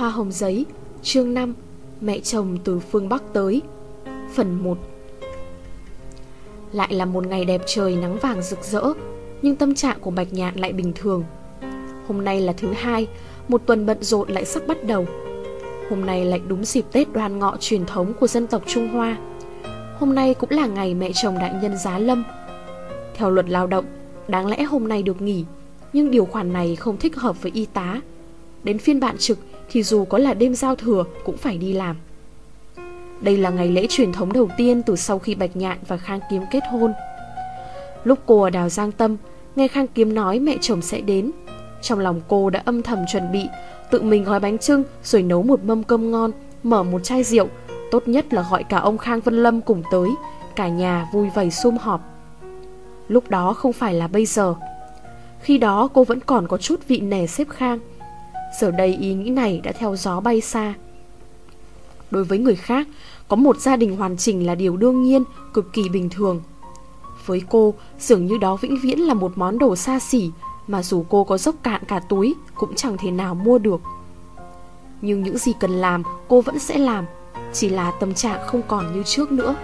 Hoa hồng giấy, chương 5, mẹ chồng từ phương Bắc tới. Phần 1. Lại là một ngày đẹp trời nắng vàng rực rỡ, nhưng tâm trạng của Bạch Nhạn lại bình thường. Hôm nay là thứ hai, một tuần bận rộn lại sắp bắt đầu. Hôm nay lại đúng dịp Tết Đoan Ngọ truyền thống của dân tộc Trung Hoa. Hôm nay cũng là ngày mẹ chồng đại nhân giá lâm. Theo luật lao động, đáng lẽ hôm nay được nghỉ, nhưng điều khoản này không thích hợp với y tá. Đến phiên bạn trực thì dù có là đêm giao thừa cũng phải đi làm. Đây là ngày lễ truyền thống đầu tiên từ sau khi Bạch Nhạn và Khang Kiếm kết hôn. Lúc cô ở đảo Giang Tâm, nghe Khang Kiếm nói mẹ chồng sẽ đến, trong lòng cô đã âm thầm chuẩn bị, tự mình gói bánh chưng rồi nấu một mâm cơm ngon, mở một chai rượu, tốt nhất là gọi cả ông Khang Vân Lâm cùng tới, cả nhà vui vầy sum họp. Lúc đó không phải là bây giờ. Khi đó cô vẫn còn có chút vị nể sếp Khang. Giờ đây ý nghĩ này đã theo gió bay xa. Đối với người khác, có một gia đình hoàn chỉnh là điều đương nhiên, cực kỳ bình thường. Với cô, dường như đó vĩnh viễn là một món đồ xa xỉ mà dù cô có dốc cạn cả túi cũng chẳng thể nào mua được. Nhưng những gì cần làm cô vẫn sẽ làm, chỉ là tâm trạng không còn như trước nữa.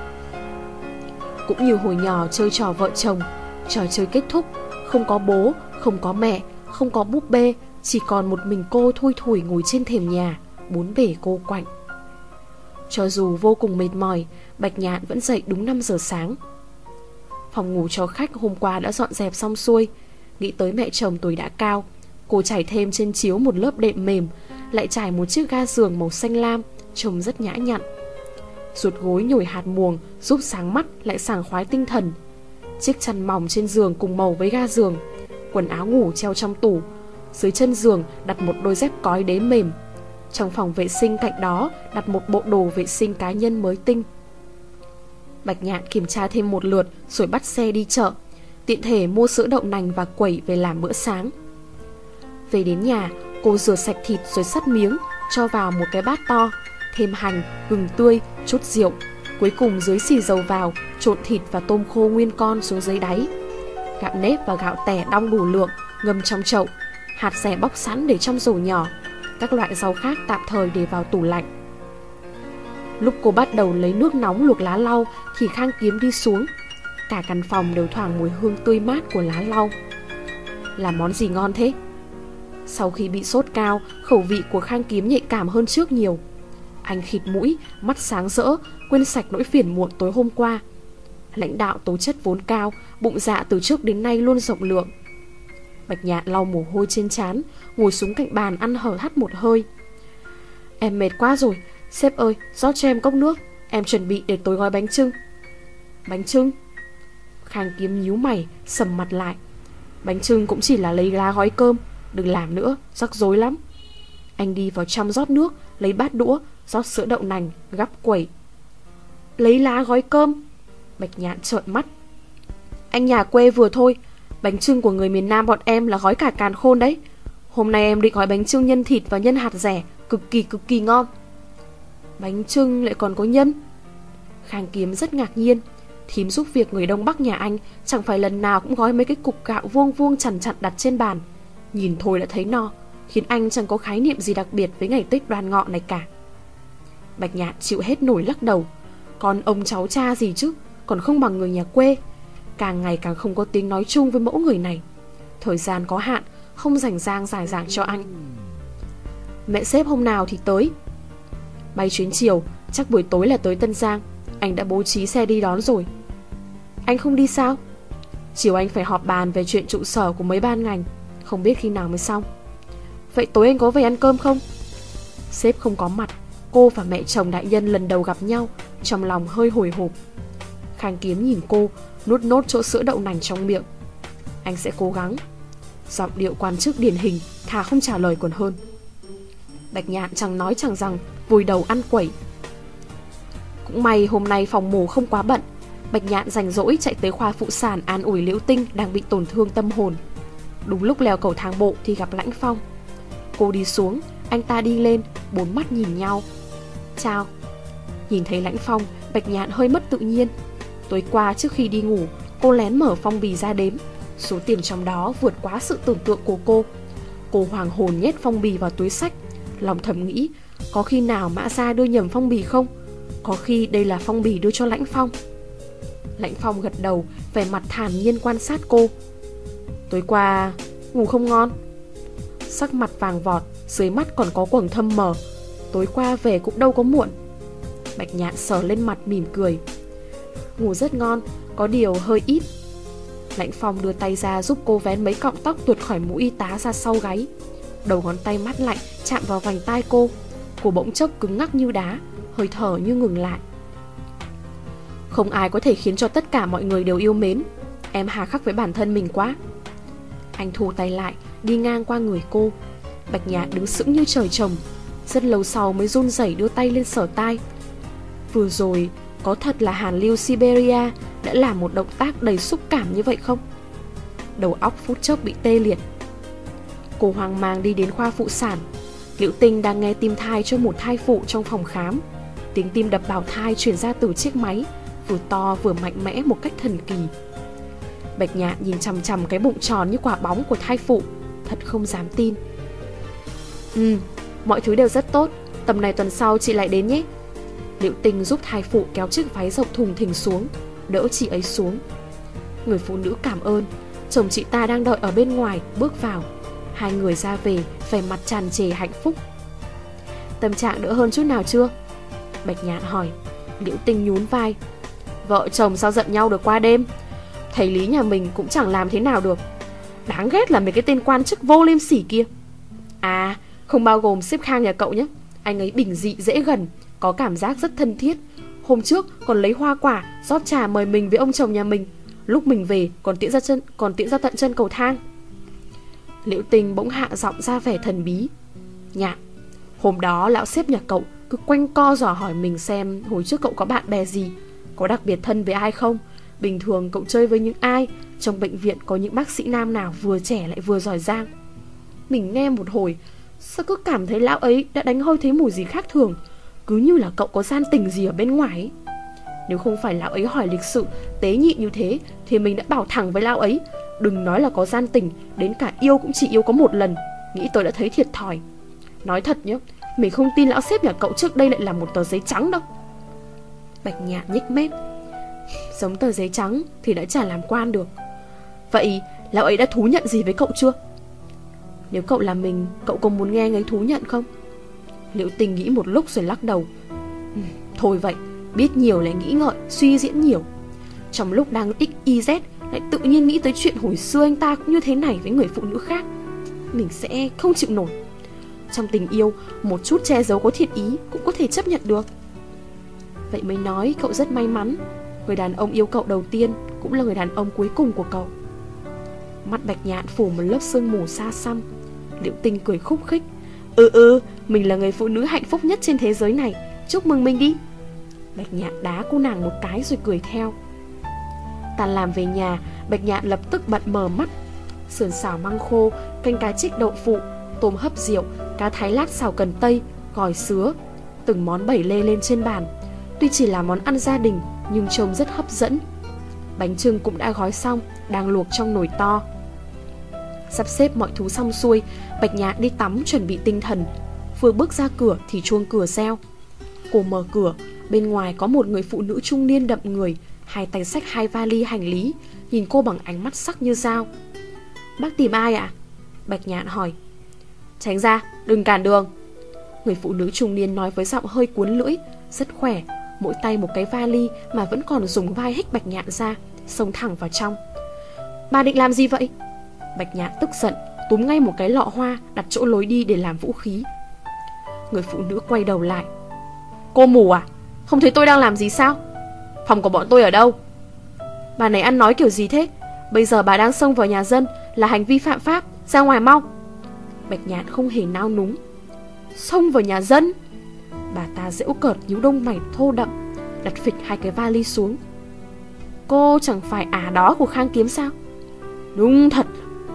Cũng như hồi nhỏ chơi trò vợ chồng, trò chơi kết thúc, không có bố, không có mẹ, không có búp bê, chỉ còn một mình cô thui thủi ngồi trên thềm nhà, bốn bề cô quạnh. Cho dù vô cùng mệt mỏi, Bạch Nhạn vẫn dậy đúng 5 giờ sáng. Phòng ngủ cho khách hôm qua đã dọn dẹp xong xuôi. Nghĩ tới mẹ chồng tuổi đã cao, cô trải thêm trên chiếu một lớp đệm mềm, lại trải một chiếc ga giường màu xanh lam, trông rất nhã nhặn. Ruột gối nhồi hạt muồng giúp sáng mắt lại sảng khoái tinh thần. Chiếc chăn mỏng trên giường cùng màu với ga giường, quần áo ngủ treo trong tủ. Dưới chân giường đặt một đôi dép cói đế mềm. Trong phòng vệ sinh cạnh đó đặt một bộ đồ vệ sinh cá nhân mới tinh. Bạch Nhạn kiểm tra thêm một lượt rồi bắt xe đi chợ, tiện thể mua sữa đậu nành và quẩy về làm bữa sáng. Về đến nhà, cô rửa sạch thịt rồi sắt miếng, cho vào một cái bát to, thêm hành, gừng tươi, chút rượu. Cuối cùng dưới xì dầu vào, trộn thịt và tôm khô nguyên con xuống dưới đáy. Gạo nếp và gạo tẻ đong đủ lượng, ngâm trong chậu. Hạt dẻ bóc sẵn để trong rổ nhỏ. Các loại rau khác tạm thời để vào tủ lạnh. Lúc cô bắt đầu lấy nước nóng luộc lá lau thì Khang Kiếm đi xuống. Cả căn phòng đều thoảng mùi hương tươi mát của lá lau. Là món gì ngon thế? Sau khi bị sốt cao, khẩu vị của Khang Kiếm nhạy cảm hơn trước nhiều. Anh khịt mũi, mắt sáng rỡ, quên sạch nỗi phiền muộn tối hôm qua. Lãnh đạo tố chất vốn cao, bụng dạ từ trước đến nay luôn rộng lượng. Bạch Nhạn lau mồ hôi trên trán, ngồi xuống cạnh bàn ăn hở hắt một hơi. Em mệt quá rồi, sếp ơi, rót cho em cốc nước, em chuẩn bị để tối gói bánh chưng. Bánh chưng? Khang Kiếm nhíu mày, sầm mặt lại. Bánh chưng cũng chỉ là lấy lá gói cơm, đừng làm nữa, rắc rối lắm. Anh đi vào trong rót nước, lấy bát đũa, rót sữa đậu nành, gắp quẩy. Lấy lá gói cơm? Bạch Nhạn trợn mắt. Anh nhà quê vừa thôi, bánh chưng của người miền Nam bọn em là gói cả càn khôn đấy. Hôm nay em định gói bánh chưng nhân thịt và nhân hạt dẻ, cực kỳ ngon. Bánh chưng lại còn có nhân? Khang Kiếm rất ngạc nhiên. Thím giúp việc người Đông Bắc nhà anh chẳng phải lần nào cũng gói mấy cái cục gạo vuông vuông chằn chặn đặt trên bàn. Nhìn thôi đã thấy no, khiến anh chẳng có khái niệm gì đặc biệt với ngày Tết Đoan Ngọ này cả. Bạch Nhạn chịu hết nổi lắc đầu. Còn ông cháu cha gì chứ, còn không bằng người nhà quê. Càng ngày càng không có tiếng nói chung với mẫu người này. Thời gian có hạn, không rảnh rang giải giảng cho anh. Mẹ sếp hôm nào thì tới? Bay chuyến chiều, chắc buổi tối là tới Tân Giang. Anh đã bố trí xe đi đón rồi. Anh không đi sao? Chiều anh phải họp bàn về chuyện trụ sở của mấy ban ngành, không biết khi nào mới xong. Vậy tối anh có về ăn cơm không? Sếp không có mặt. Cô và mẹ chồng đại nhân lần đầu gặp nhau, trong lòng hơi hồi hộp. Khang Kiếm nhìn cô, nuốt nốt chỗ sữa đậu nành trong miệng. Anh sẽ cố gắng. Giọng điệu quan chức điển hình, thà không trả lời còn hơn. Bạch Nhạn chẳng nói chẳng rằng, vùi đầu ăn quẩy. Cũng may hôm nay phòng mổ không quá bận. Bạch Nhạn rảnh rỗi chạy tới khoa phụ sản an ủi Liễu Tinh đang bị tổn thương tâm hồn. Đúng lúc leo cầu thang bộ thì gặp Lãnh Phong. Cô đi xuống, anh ta đi lên, bốn mắt nhìn nhau. Chào. Nhìn thấy Lãnh Phong, Bạch Nhạn hơi mất tự nhiên. Tối qua trước khi đi ngủ, cô lén mở phong bì ra đếm. Số tiền trong đó vượt quá sự tưởng tượng của cô. Cô hoàng hồn nhét phong bì vào túi xách, Lòng thầm nghĩ, có khi nào Mã Gia đưa nhầm phong bì không? Có khi đây là phong bì đưa cho Lãnh Phong. Lãnh Phong gật đầu, vẻ mặt thản nhiên quan sát cô. Tối qua ngủ không ngon? Sắc mặt vàng vọt, dưới mắt còn có quầng thâm mờ. Tối qua về cũng đâu có muộn. Bạch Nhạn sờ lên mặt mỉm cười. Ngủ rất ngon, có điều hơi ít. Lãnh Phong đưa tay ra giúp cô vén mấy cọng tóc tuột khỏi mũ y tá ra sau gáy. Đầu ngón tay mát lạnh chạm vào vành tai cô. Cô bỗng chốc cứng ngắc như đá, hơi thở như ngừng lại. Không ai có thể khiến cho tất cả mọi người đều yêu mến. Em hà khắc với bản thân mình quá. Anh thu tay lại, đi ngang qua người cô. Bạch Nhạn đứng sững như trời trồng. Rất lâu sau mới run rẩy đưa tay lên sờ tai. Vừa rồi có thật là Hàn Lưu Siberia đã làm một động tác đầy xúc cảm như vậy không? Đầu óc phút chốc bị tê liệt. Cô hoang mang đi đến khoa phụ sản. Liễu Tinh đang nghe tim thai cho một thai phụ trong phòng khám. Tiếng tim đập bào thai truyền ra từ chiếc máy, vừa to vừa mạnh mẽ một cách thần kỳ. Bạch Nhạn nhìn chằm chằm cái bụng tròn như quả bóng của thai phụ, thật không dám tin. Mọi thứ đều rất tốt. Tầm này tuần sau chị lại đến nhé. Liễu Tinh giúp thai phụ kéo chiếc váy rộng thùng thình xuống, đỡ chị ấy xuống. Người phụ nữ cảm ơn. Chồng chị ta đang đợi ở bên ngoài, bước vào. Hai người ra về, vẻ mặt tràn trề hạnh phúc. Tâm trạng đỡ hơn chút nào chưa? Bạch Nhạn hỏi. Liễu Tinh nhún vai. Vợ chồng sao giận nhau được qua đêm. Thầy Lý nhà mình cũng chẳng làm thế nào được. Đáng ghét là mấy cái tên quan chức vô liêm sỉ kia. À, không bao gồm sếp Khang nhà cậu nhé. Anh ấy bình dị dễ gần, có cảm giác rất thân thiết. Hôm trước còn lấy hoa quả rót trà mời mình với ông chồng nhà mình. Lúc mình về còn tiễn ra tận chân cầu thang. Liễu Tinh bỗng hạ giọng ra vẻ thần bí. Nhạn, hôm đó lão sếp nhà cậu cứ quanh co dò hỏi mình xem hồi trước cậu có bạn bè gì, có đặc biệt thân với ai không, bình thường cậu chơi với những ai, trong bệnh viện có những bác sĩ nam nào vừa trẻ lại vừa giỏi giang. Mình nghe một hồi, sao cứ cảm thấy lão ấy đã đánh hơi thấy mùi gì khác thường, cứ như là cậu có gian tình gì ở bên ngoài ấy. Nếu không phải lão ấy hỏi lịch sự tế nhị như thế thì mình đã bảo thẳng với lão ấy, đừng nói là có gian tình, đến cả yêu cũng chỉ yêu có một lần. Nghĩ tôi đã thấy thiệt thòi. Nói thật nhé, mình không tin lão sếp nhà cậu trước đây lại là một tờ giấy trắng đâu. Bạch Nhạn nhếch mép. Giống tờ giấy trắng thì đã chả làm quan được. Vậy lão ấy đã thú nhận gì với cậu chưa? Nếu cậu là mình, cậu có muốn nghe anh ấy thú nhận không? Liễu Tinh nghĩ một lúc rồi lắc đầu. Thôi vậy, biết nhiều lại nghĩ ngợi, suy diễn nhiều. Trong lúc đang XYZ lại tự nhiên nghĩ tới chuyện hồi xưa anh ta cũng như thế này với người phụ nữ khác. Mình sẽ không chịu nổi. Trong tình yêu, một chút che giấu có thiện ý cũng có thể chấp nhận được. Vậy mới nói cậu rất may mắn. Người đàn ông yêu cậu đầu tiên cũng là người đàn ông cuối cùng của cậu. Mắt Bạch Nhạn phủ một lớp sương mù xa xăm. Liễu Tinh cười khúc khích. Mình là người phụ nữ hạnh phúc nhất trên thế giới này. Chúc mừng mình đi. Bạch Nhạn đá cô nàng một cái rồi cười theo. Tan làm về nhà, Bạch Nhạn lập tức bận mở mắt. Sườn xào măng khô, canh cá trích đậu phụ, tôm hấp rượu, cá thái lát xào cần tây, gỏi sứa, từng món bày lê lên trên bàn. Tuy chỉ là món ăn gia đình nhưng trông rất hấp dẫn. Bánh chưng cũng đã gói xong, đang luộc trong nồi to. Sắp xếp mọi thứ xong xuôi, Bạch Nhạn đi tắm chuẩn bị tinh thần. Vừa bước ra cửa thì chuông cửa reo. Cô mở cửa, bên ngoài có một người phụ nữ trung niên đậm người, hai tay xách hai vali hành lý, nhìn cô bằng ánh mắt sắc như dao. Bác tìm ai ạ? Bạch Nhạn hỏi. Tránh ra, đừng cản đường. Người phụ nữ trung niên nói với giọng hơi cuốn lưỡi, rất khỏe, mỗi tay một cái vali mà vẫn còn dùng vai hích Bạch Nhạn ra, xông thẳng vào trong. Bà định làm gì vậy? Bạch Nhạn tức giận, túm ngay một cái lọ hoa đặt chỗ lối đi để làm vũ khí. Người phụ nữ quay đầu lại. Cô mù à? Không thấy tôi đang làm gì sao? Phòng của bọn tôi ở đâu? Bà này ăn nói kiểu gì thế? Bây giờ bà đang xông vào nhà dân là hành vi phạm pháp, ra ngoài mau. Bạch Nhạn không hề nao núng. Xông vào nhà dân? Bà ta giễu cợt nhíu đông mày thô đậm, đặt phịch hai cái vali xuống. Cô chẳng phải đó của Khang Kiếm sao? Đúng thật.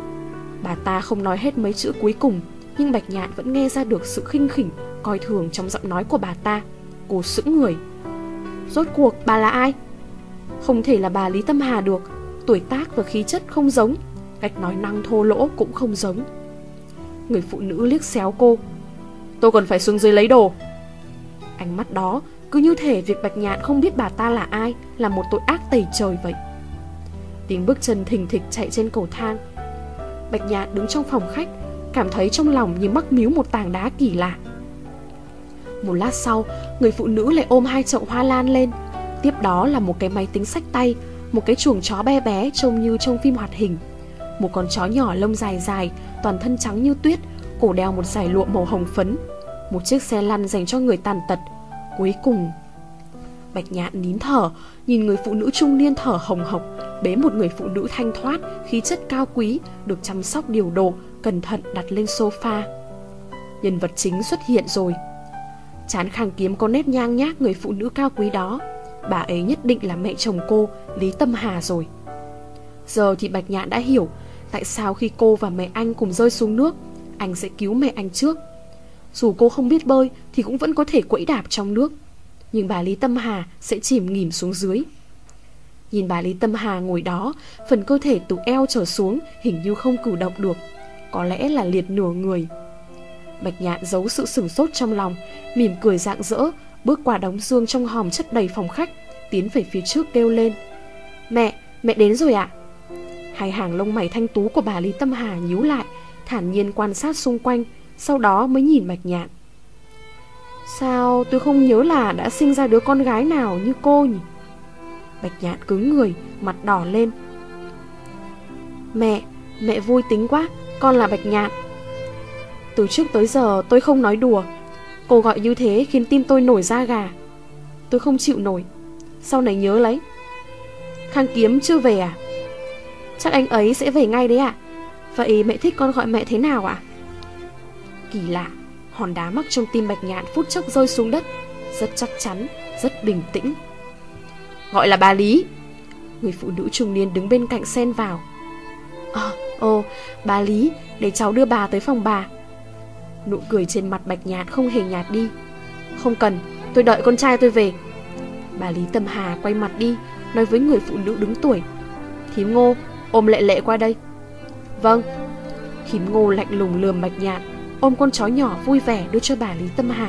Bà ta không nói hết mấy chữ cuối cùng, nhưng Bạch Nhạn vẫn nghe ra được sự khinh khỉnh, coi thường trong giọng nói của bà ta. Cô sững người. Rốt cuộc bà là ai? Không thể là bà Lý Tâm Hà được. Tuổi tác và khí chất không giống, cách nói năng thô lỗ cũng không giống. Người phụ nữ liếc xéo cô. tôi còn phải xuống dưới lấy đồ. Ánh mắt đó cứ như thể việc Bạch Nhạn không biết bà ta là ai là một tội ác tày trời vậy. Tiếng bước chân thình thịch chạy trên cầu thang. Bạch Nhạn đứng trong phòng khách, cảm thấy trong lòng như mắc míu một tảng đá kỳ lạ. Một lát sau, người phụ nữ lại ôm 2 chậu hoa lan lên. Tiếp đó là một cái máy tính xách tay, một cái chuồng chó bé bé trông như trong phim hoạt hình, một con chó nhỏ lông dài dài, toàn thân trắng như tuyết, cổ đeo một dải lụa màu hồng phấn, một chiếc xe lăn dành cho người tàn tật. Cuối cùng, Bạch Nhạn nín thở, nhìn người phụ nữ trung niên thở hồng hộc bế một người phụ nữ thanh thoát, khí chất cao quý, được chăm sóc điều độ, cẩn thận đặt lên sofa. Nhân vật chính xuất hiện rồi. Trán Khang Kiếm có nét nhang nhác người phụ nữ cao quý đó. Bà ấy nhất định là mẹ chồng cô, Lý Tâm Hà rồi. Giờ thì Bạch Nhạn đã hiểu tại sao khi cô và mẹ anh cùng rơi xuống nước, anh sẽ cứu mẹ anh trước. Dù cô không biết bơi thì cũng vẫn có thể quẫy đạp trong nước, nhưng bà Lý Tâm Hà sẽ chìm nghỉm xuống dưới. Nhìn bà Lý Tâm Hà ngồi đó, phần cơ thể từ eo trở xuống hình như không cử động được, có lẽ là liệt nửa người. Bạch Nhạn giấu sự sửng sốt trong lòng, mỉm cười rạng rỡ, bước qua đống xương trong hòm chất đầy phòng khách, tiến về phía trước kêu lên: Mẹ đến rồi ạ. Hai hàng lông mày thanh tú của bà Lý Tâm Hà nhíu lại, thản nhiên quan sát xung quanh, sau đó mới nhìn Bạch Nhạn. Sao tôi không nhớ là đã sinh ra đứa con gái nào như cô nhỉ? Bạch Nhạn cứng người, mặt đỏ lên. Mẹ vui tính quá, con là Bạch Nhạn. Từ trước tới giờ tôi không nói đùa. Cô gọi như thế khiến tim tôi nổi da gà. Tôi không chịu nổi. Sau này nhớ lấy. Khang Kiếm chưa về à? Chắc anh ấy sẽ về ngay đấy ạ. Vậy mẹ thích con gọi mẹ thế nào ạ? Kỳ lạ, hòn đá mắc trong tim Bạch Nhạn phút chốc rơi xuống đất. Rất chắc chắn, rất bình tĩnh. Gọi là bà Lý. Người phụ nữ trung niên đứng bên cạnh xen vào. Bà Lý, để cháu đưa bà tới phòng bà. Nụ cười trên mặt Bạch Nhạn không hề nhạt đi. Không cần, tôi đợi con trai tôi về. Bà Lý Tâm Hà quay mặt đi, nói với người phụ nữ đứng tuổi. Thím Ngô, ôm Lệ Lệ qua đây. Vâng. Thím Ngô lạnh lùng lườm Bạch Nhạn, ôm con chó nhỏ vui vẻ đưa cho bà Lý Tâm Hà.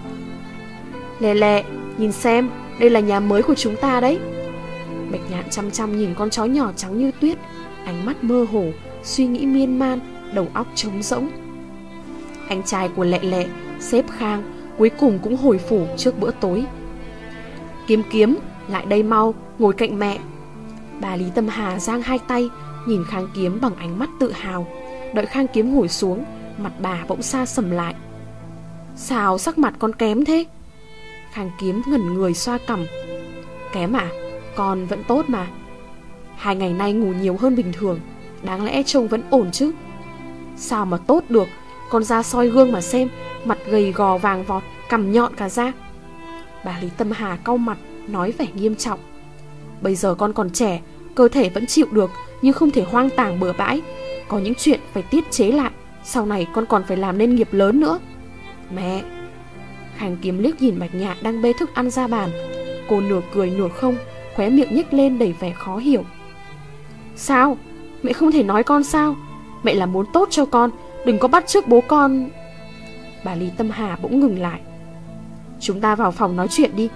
Lệ Lệ, nhìn xem, đây là nhà mới của chúng ta đấy. Bạch Nhạn chăm chăm nhìn con chó nhỏ trắng như tuyết, ánh mắt mơ hồ, suy nghĩ miên man, đầu óc trống rỗng. Anh trai của Lệ Lệ, sếp Khang, cuối cùng cũng hồi phủ trước bữa tối. Kiếm, lại đây mau, ngồi cạnh mẹ. Bà Lý Tâm Hà giang hai tay, nhìn Khang Kiếm bằng ánh mắt tự hào. Đợi Khang Kiếm ngồi xuống, mặt bà bỗng xa sầm lại. Sao sắc mặt con kém thế? Khang Kiếm ngẩn người xoa cằm. Kém à? Con vẫn tốt mà. 2 ngày nay ngủ nhiều hơn bình thường, đáng lẽ trông vẫn ổn chứ. Sao mà tốt được? Con ra soi gương mà xem, mặt gầy gò vàng vọt, cằm nhọn cả da. Bà Lý Tâm Hà cau mặt, nói vẻ nghiêm trọng. Bây giờ con còn trẻ, cơ thể vẫn chịu được, nhưng không thể hoang tàng bừa bãi. Có những chuyện phải tiết chế lại, sau này con còn phải làm nên nghiệp lớn nữa. Mẹ. Khang Kiếm liếc nhìn Bạch Nhạn đang bê thức ăn ra bàn. Cô nửa cười nửa không, khóe miệng nhếch lên đầy vẻ khó hiểu. Sao? Mẹ không thể nói con sao? Mẹ là muốn tốt cho con, đừng có bắt chước bố con. Bà Lý Tâm Hà bỗng ngừng lại. Chúng ta vào phòng nói chuyện đi.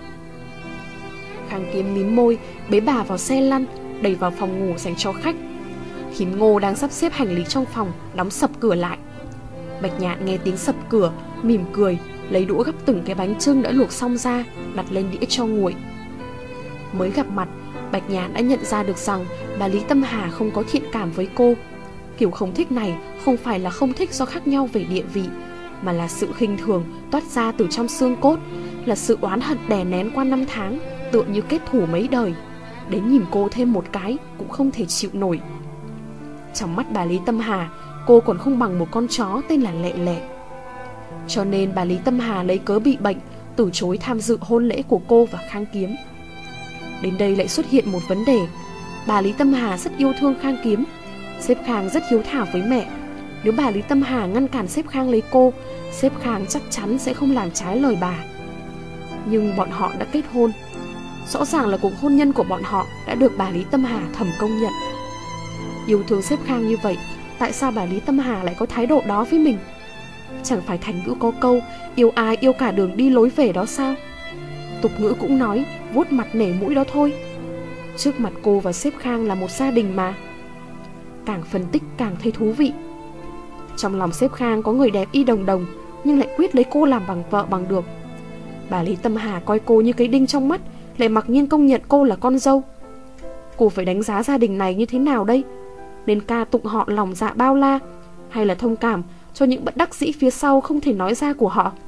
Khang Kiếm mím môi, bế bà vào xe lăn, đẩy vào phòng ngủ dành cho khách. Thím Ngô đang sắp xếp hành lý trong phòng, đóng sập cửa lại. Bạch Nhạn nghe tiếng sập cửa, mỉm cười, lấy đũa gắp từng cái bánh chưng đã luộc xong ra, đặt lên đĩa cho nguội. Mới gặp mặt, Bạch Nhạn đã nhận ra được rằng bà Lý Tâm Hà không có thiện cảm với cô. Kiểu không thích này không phải là không thích do khác nhau về địa vị, mà là sự khinh thường toát ra từ trong xương cốt, là sự oán hận đè nén qua 5 tháng, tựa như kết thù mấy đời. Đến nhìn cô thêm một cái cũng không thể chịu nổi. Trong mắt bà Lý Tâm Hà, cô còn không bằng một con chó tên là Lệ Lệ. Cho nên bà Lý Tâm Hà lấy cớ bị bệnh, từ chối tham dự hôn lễ của cô và Khang Kiếm. Đến đây lại xuất hiện một vấn đề. Bà Lý Tâm Hà rất yêu thương Khang Kiếm. Sếp Khang rất hiếu thảo với mẹ. Nếu bà Lý Tâm Hà ngăn cản sếp Khang lấy cô, sếp Khang chắc chắn sẽ không làm trái lời bà. Nhưng bọn họ đã kết hôn. Rõ ràng là cuộc hôn nhân của bọn họ đã được bà Lý Tâm Hà thầm công nhận. Yêu thương sếp Khang như vậy, tại sao bà Lý Tâm Hà lại có thái độ đó với mình? Chẳng phải thành ngữ có câu yêu ai yêu cả đường đi lối về đó sao? Tục ngữ cũng nói vuốt mặt nể mũi đó thôi. Trước mặt cô và sếp Khang là một gia đình mà. Càng phân tích càng thấy thú vị. Trong lòng sếp Khang có người đẹp y đồng đồng, nhưng lại quyết lấy cô làm bằng vợ bằng được. Bà Lý Tâm Hà coi cô như cái đinh trong mắt, lại mặc nhiên công nhận cô là con dâu. Cô phải đánh giá gia đình này như thế nào đây? Nên ca tụng họ lòng dạ bao la, hay là thông cảm cho những bất đắc dĩ phía sau không thể nói ra của họ?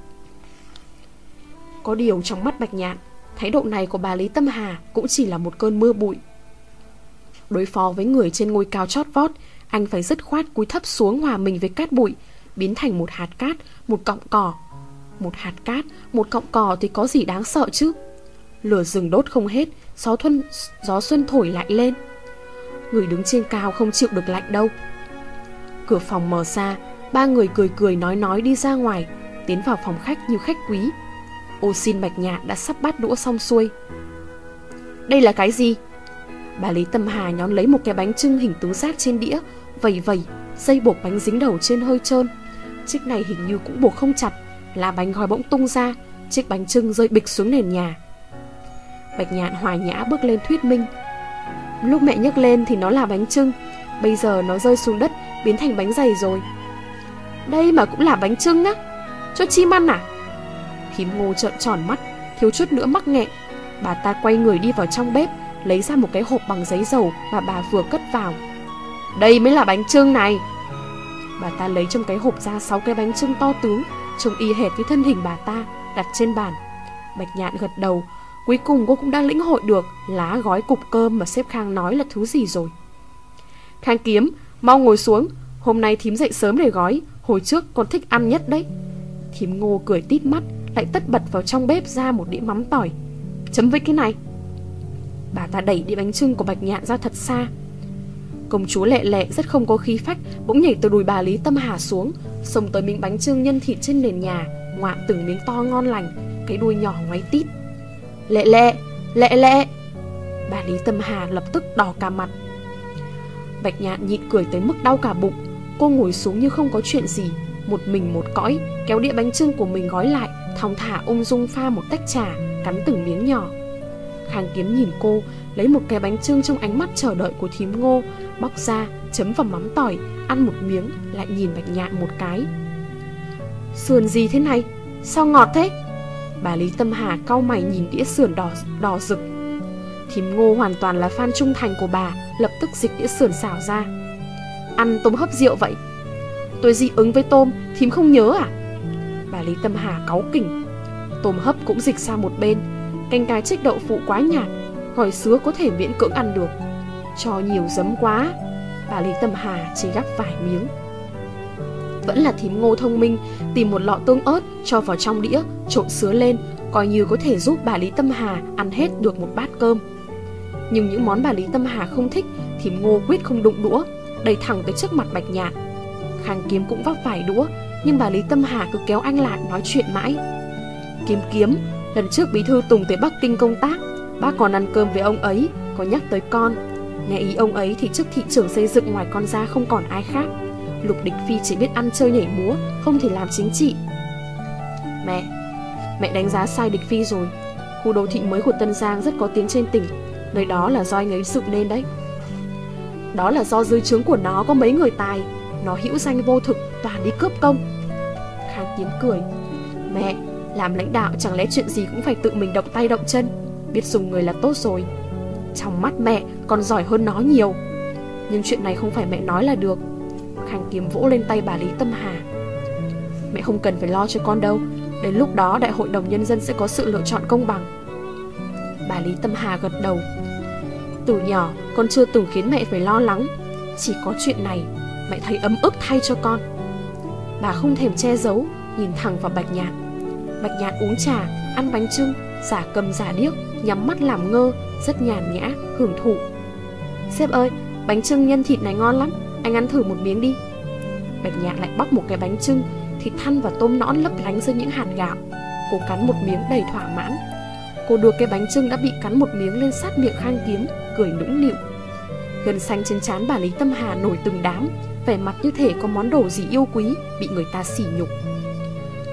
Có điều trong mắt Bạch Nhạn, thái độ này của bà Lý Tâm Hà cũng chỉ là một cơn mưa bụi. Đối phó với người trên ngôi cao chót vót, anh phải dứt khoát cúi thấp xuống hòa mình với cát bụi, biến thành một hạt cát, một cọng cỏ. Một hạt cát, một cọng cỏ thì có gì đáng sợ chứ? Lửa rừng đốt không hết, gió xuân thổi lại lên. Người đứng trên cao không chịu được lạnh đâu. Cửa phòng mở ra, ba người cười cười nói đi ra ngoài, tiến vào phòng khách như khách quý. Ô xin Bạch Nhạn đã sắp bát đũa xong xuôi. Đây là cái gì? Bà Lý Tâm Hà nhón lấy một cái bánh chưng hình tứ giác trên đĩa, vẩy vẩy, dây buộc bánh dính đầu trên hơi trơn. Chiếc này hình như cũng buộc không chặt, lá bánh gói bỗng tung ra, chiếc bánh chưng rơi bịch xuống nền nhà. Bạch Nhạn hòa nhã bước lên thuyết minh. Lúc mẹ nhấc lên thì nó là bánh chưng, bây giờ nó rơi xuống đất biến thành bánh dày rồi. Đây mà cũng là bánh chưng á? Cho chim ăn à? Thím Ngô trợn tròn mắt, thiếu chút nữa mắc nghẹn. Bà ta quay người đi vào trong bếp, lấy ra một cái hộp bằng giấy dầu mà bà vừa cất vào. Đây mới là bánh chưng này. Bà ta lấy trong cái hộp ra 6 cái bánh chưng to tướng, trông y hệt với thân hình bà ta, đặt trên bàn. Bạch Nhạn gật đầu. Cuối cùng cô cũng đã lĩnh hội được lá gói cục cơm mà sếp Khang nói là thứ gì rồi. Khang Kiếm, mau ngồi xuống. Hôm nay thím dậy sớm để gói, hồi trước con thích ăn nhất đấy. Thím Ngô cười tít mắt, lại tất bật vào trong bếp ra một đĩa mắm tỏi. Chấm với cái này. Bà ta đẩy đĩa bánh chưng của Bạch Nhạn ra thật xa. Công chúa Lệ Lệ rất không có khí phách, bỗng nhảy từ đùi bà Lý Tâm Hà xuống, xông tới miếng bánh chưng nhân thịt trên nền nhà, ngoạm từng miếng to ngon lành, cái đuôi nhỏ ngoáy tít. Lệ Lệ, Lệ Lệ. Bà Lý Tâm Hà lập tức đỏ cả mặt. Bạch Nhạn nhịn cười tới mức đau cả bụng. Cô ngồi xuống như không có chuyện gì, một mình một cõi, kéo đĩa bánh chưng của mình gói lại, thong thả ung dung pha một tách trà, cắn từng miếng nhỏ. Khang Kiếm nhìn cô, lấy một cái bánh chưng trong ánh mắt chờ đợi của thím Ngô, bóc ra, chấm vào mắm tỏi, ăn một miếng, lại nhìn Bạch Nhạn một cái. Sườn gì thế này? Sao ngọt thế? Bà Lý Tâm Hà cau mày nhìn đĩa sườn đỏ rực. Thím Ngô hoàn toàn là fan trung thành của bà, lập tức dịch đĩa sườn xào ra. Ăn tôm hấp rượu vậy? Tôi dị ứng với tôm, thím không nhớ à? Bà Lý Tâm Hà cáu kỉnh. Tôm hấp cũng dịch sang một bên. Canh cá trích đậu phụ quá nhạt, gỏi sứa có thể miễn cưỡng ăn được. Cho nhiều giấm quá. Bà Lý Tâm Hà chỉ gắp vài miếng. Vẫn là thím Ngô thông minh, tìm một lọ tương ớt cho vào trong đĩa, trộn sứa lên, coi như có thể giúp bà Lý Tâm Hà ăn hết được một bát cơm. Nhưng những món bà Lý Tâm Hà không thích, thím Ngô quyết không đụng đũa, đẩy thẳng tới trước mặt Bạch Nhạn. Khang Kiếm cũng vấp vài đũa, nhưng bà Lý Tâm Hà cứ kéo anh lại nói chuyện mãi. Kiếm, lần trước bí thư Tùng tới Bắc Kinh công tác, bác còn ăn cơm với ông ấy, có nhắc tới con. Nghe ý ông ấy thì chức thị trưởng xây dựng ngoài con ra không còn ai khác. Lục Địch Phi chỉ biết ăn chơi nhảy múa, không thể làm chính trị. Mẹ đánh giá sai Địch Phi rồi. Khu đô thị mới của Tân Giang rất có tiếng trên tỉnh, nơi đó là do anh ấy dựng nên đấy. Đó là do dưới trướng của nó có mấy người tài, nó hữu danh vô thực, toàn đi cướp công. Khang Kiếm cười. Mẹ, làm lãnh đạo chẳng lẽ chuyện gì cũng phải tự mình động tay động chân, biết dùng người là tốt rồi. Trong mắt mẹ còn giỏi hơn nó nhiều. Nhưng chuyện này không phải mẹ nói là được. Khang Kiếm vỗ lên tay bà Lý Tâm Hà. Mẹ không cần phải lo cho con đâu, đến lúc đó đại hội đồng nhân dân sẽ có sự lựa chọn công bằng. Bà Lý Tâm Hà gật đầu. Từ nhỏ con chưa từng khiến mẹ phải lo lắng, chỉ có chuyện này mẹ thấy ấm ức thay cho con. Bà không thèm che giấu, nhìn thẳng vào Bạch Nhạn. Bạch Nhạn uống trà, ăn bánh chưng, giả cầm giả điếc, nhắm mắt làm ngơ, rất nhàn nhã, hưởng thụ. Sếp ơi, bánh chưng nhân thịt này ngon lắm, anh ăn thử một miếng đi. Bạch Nhạn lại bóc một cái bánh chưng, thịt thăn và tôm nõn lấp lánh dưới những hạt gạo. Cô cắn một miếng đầy thỏa mãn. Cô đưa cái bánh chưng đã bị cắn một miếng lên sát miệng Khang Kiếm, cười nũng nịu. Gân xanh trên trán bà Lý Tâm Hà nổi từng đám, vẻ mặt như thể có món đồ gì yêu quý bị người ta sỉ nhục.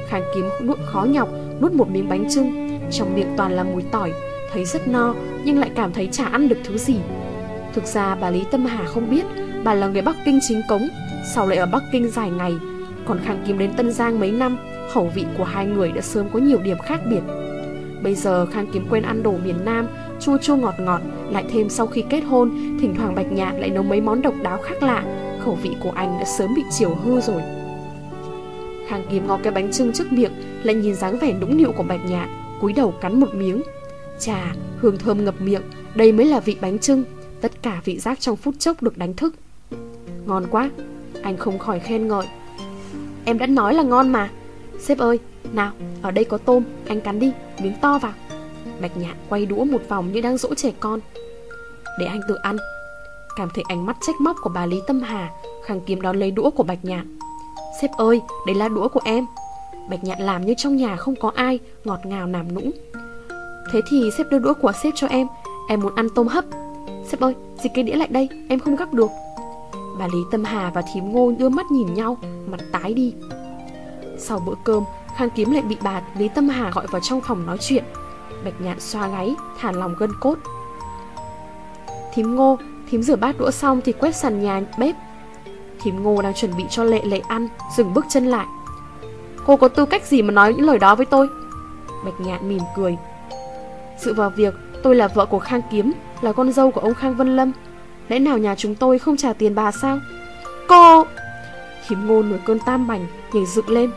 Khang Kiếm khó nhọc nuốt một miếng bánh chưng, trong miệng toàn là mùi tỏi, thấy rất no nhưng lại cảm thấy chả ăn được thứ gì. Thực ra bà Lý Tâm Hà không biết bà là người Bắc Kinh chính cống, sau lại ở Bắc Kinh dài ngày, còn Khang Kiếm đến Tân Giang mấy năm, khẩu vị của hai người đã sớm có nhiều điểm khác biệt. Bây giờ Khang Kiếm quen ăn đồ miền Nam, chua chua ngọt ngọt, lại thêm sau khi kết hôn, thỉnh thoảng Bạch Nhạn lại nấu mấy món độc đáo khác lạ, khẩu vị của anh đã sớm bị chiều hư rồi. Khang Kiếm ngó cái bánh chưng trước miệng, lại nhìn dáng vẻ nũng nịu của Bạch Nhạn, cúi đầu cắn một miếng. Chà, hương thơm ngập miệng, đây mới là vị bánh chưng, tất cả vị giác trong phút chốc được đánh thức. Ngon quá, anh không khỏi khen ngợi. Em đã nói là ngon mà. Sếp ơi, nào, ở đây có tôm, anh cắn đi, miếng to vào. Bạch Nhạn quay đũa một vòng như đang dỗ trẻ con. Để anh tự ăn. Cảm thấy ánh mắt trách móc của bà Lý Tâm Hà, Khang Kiếm đón lấy đũa của Bạch Nhạn. Sếp ơi, đấy là đũa của em. Bạch Nhạn làm như trong nhà không có ai, ngọt ngào làm nũng. Thế thì sếp đưa đũa của sếp cho em muốn ăn tôm hấp. Sếp ơi, dịch cái đĩa lại đây, em không gắp được. Bà Lý Tâm Hà và thím Ngô đưa mắt nhìn nhau, mặt tái đi. Sau bữa cơm, Khang Kiếm lại bị bà Lý Tâm Hà gọi vào trong phòng nói chuyện. Bạch Nhạn xoa gáy, thả lòng gân cốt. Thím Ngô, thím rửa bát đũa xong thì quét sàn nhà bếp. Thím Ngô đang chuẩn bị cho Lệ Lệ ăn, dừng bước chân lại. Cô có tư cách gì mà nói những lời đó với tôi? Bạch Nhạn mỉm cười. Dựa vào việc tôi là vợ của Khang Kiếm, là con dâu của ông Khang Vân Lâm, lẽ nào nhà chúng tôi không trả tiền bà sao? Cô... Thím Ngô nổi cơn tam bành, nhảy dựng lên.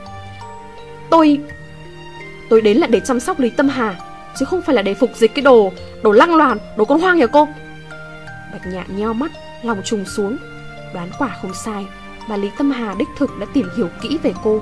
Tôi đến là để chăm sóc Lý Tâm Hà, chứ không phải là để phục dịch cái đồ lăng loàn, đồ con hoang nhà cô. Bạch Nhạn nheo mắt, lòng trùng xuống. Đoán quả không sai, bà Lý Tâm Hà đích thực đã tìm hiểu kỹ về cô.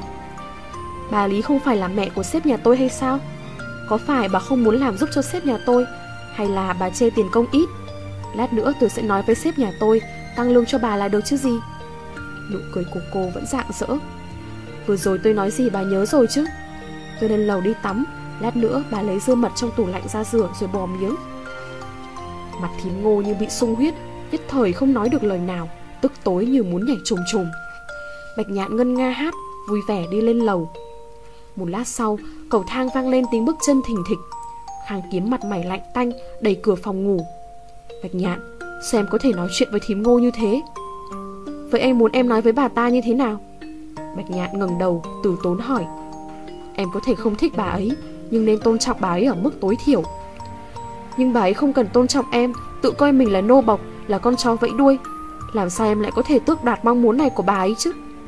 Bà Lý không phải là mẹ của sếp nhà tôi hay sao? Có phải bà không muốn làm giúp cho sếp nhà tôi, hay là bà chê tiền công ít? Lát nữa tôi sẽ nói với sếp nhà tôi tăng lương cho bà là được chứ gì. Nụ cười của cô vẫn rạng rỡ. Vừa rồi tôi nói gì bà nhớ rồi chứ? Tôi lên lầu đi tắm, lát nữa bà lấy dưa mật trong tủ lạnh ra rửa rồi bò miếng. Mặt thím Ngô như bị sung huyết, nhất thời không nói được lời nào, tức tối như muốn nhảy trồm trồm. Bạch Nhạn ngân nga hát, vui vẻ đi lên lầu. Một lát sau, cầu thang vang lên tiếng bước chân thình thịch. Khang Kiếm mặt mày lạnh tanh đẩy cửa phòng ngủ. Bạch Nhạn, sao em có thể nói chuyện với thím Ngô như thế? Vậy em muốn em nói với bà ta như thế nào? Bạch Nhạn ngẩng đầu, từ tốn hỏi. Em có thể không thích bà ấy, nhưng nên tôn trọng bà ấy ở mức tối thiểu. Nhưng bà ấy không cần tôn trọng em, tự coi mình là nô bộc, là con chó vẫy đuôi. Làm sao em lại có thể tước đoạt mong muốn này của bà ấy chứ?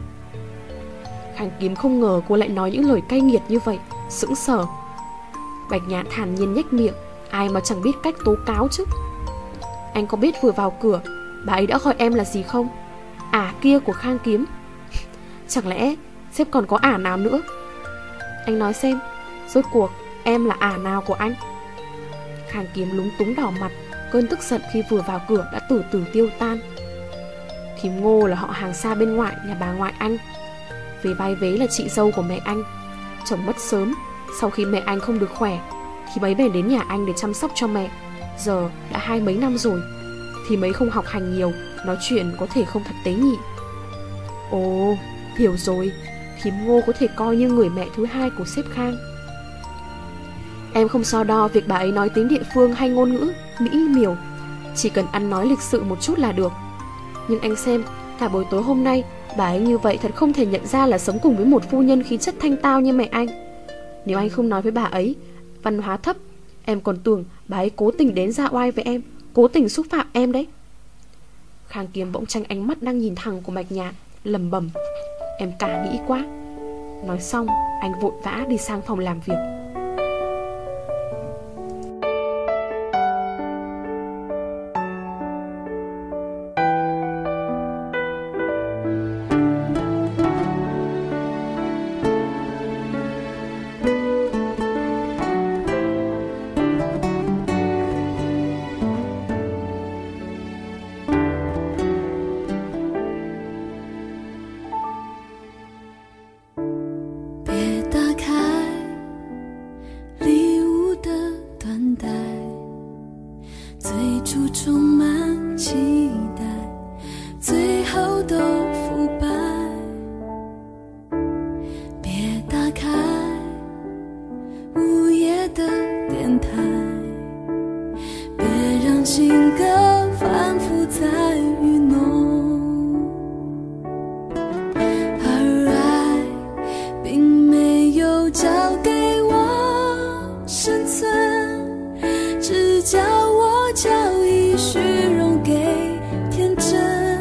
Khang Kiếm không ngờ cô lại nói những lời cay nghiệt như vậy, sững sờ. Bạch Nhạn thản nhiên nhếch miệng, ai mà chẳng biết cách tố cáo chứ. Anh có biết vừa vào cửa bà ấy đã gọi em là gì không? Ả kia của Khang Kiếm. Chẳng lẽ sếp còn có ả nào nữa? Anh nói xem, rốt cuộc em là ả nào của anh? Khang Kiếm lúng túng đỏ mặt, cơn tức giận khi vừa vào cửa đã từ từ tiêu tan. Thím Ngô là họ hàng xa bên ngoại nhà bà ngoại anh, về vai vế là chị dâu của mẹ anh. Chồng mất sớm, sau khi mẹ anh không được khỏe thì mấy bèn đến nhà anh để chăm sóc cho mẹ. Giờ đã 20 mấy năm rồi, thì mấy không học hành nhiều, nói chuyện có thể không thật tế nhị. Ồ, hiểu rồi, thím Ngô có thể coi như người mẹ thứ hai của sếp Khang. Em không so đo việc bà ấy nói tiếng địa phương hay ngôn ngữ mỹ miều, chỉ cần ăn nói lịch sự một chút là được. Nhưng anh xem, cả buổi tối hôm nay bà ấy như vậy thật không thể nhận ra là sống cùng với một phu nhân khí chất thanh tao như mẹ anh. Nếu anh không nói với bà ấy văn hóa thấp, em còn tưởng bà ấy cố tình đến ra oai với em, cố tình xúc phạm em đấy. Khang Kiếm bỗng tranh ánh mắt đang nhìn thẳng của Bạch Nhạn, lẩm bẩm. Em cả nghĩ quá. Nói xong, anh vội vã đi sang phòng làm việc. 开午夜的电台，别让情歌反复在愚弄，而爱并没有教给我生存，只教我交易虚荣给天真。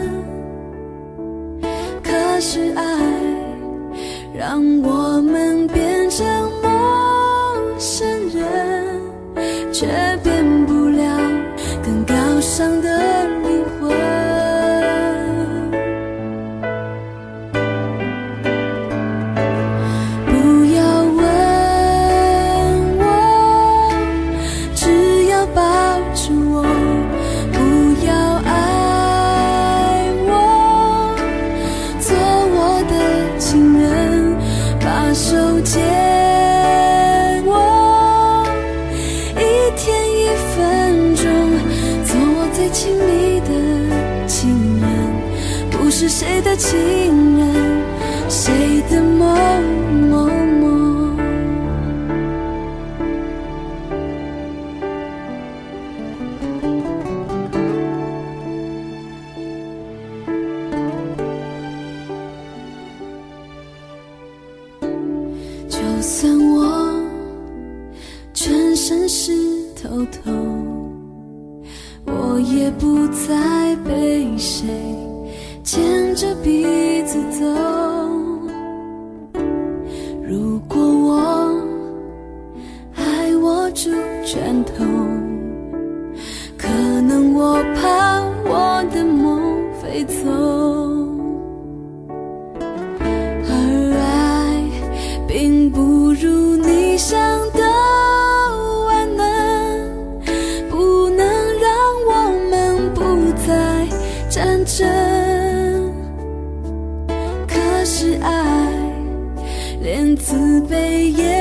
可是爱让我们变成陌生人，却变不了更高尚的灵魂。不要问我，只要抱住我，不要爱我，做我的情人，把手借我，一天1分钟，做我最亲密的情人，不是谁的情人，谁的某某某。就算我全身湿透透，我也不再被谁牵着鼻子走。如果我还握住拳头，可能我怕我的梦飞走。而爱并不如你想的万能，不能让我们不再战争。可是爱连自卑也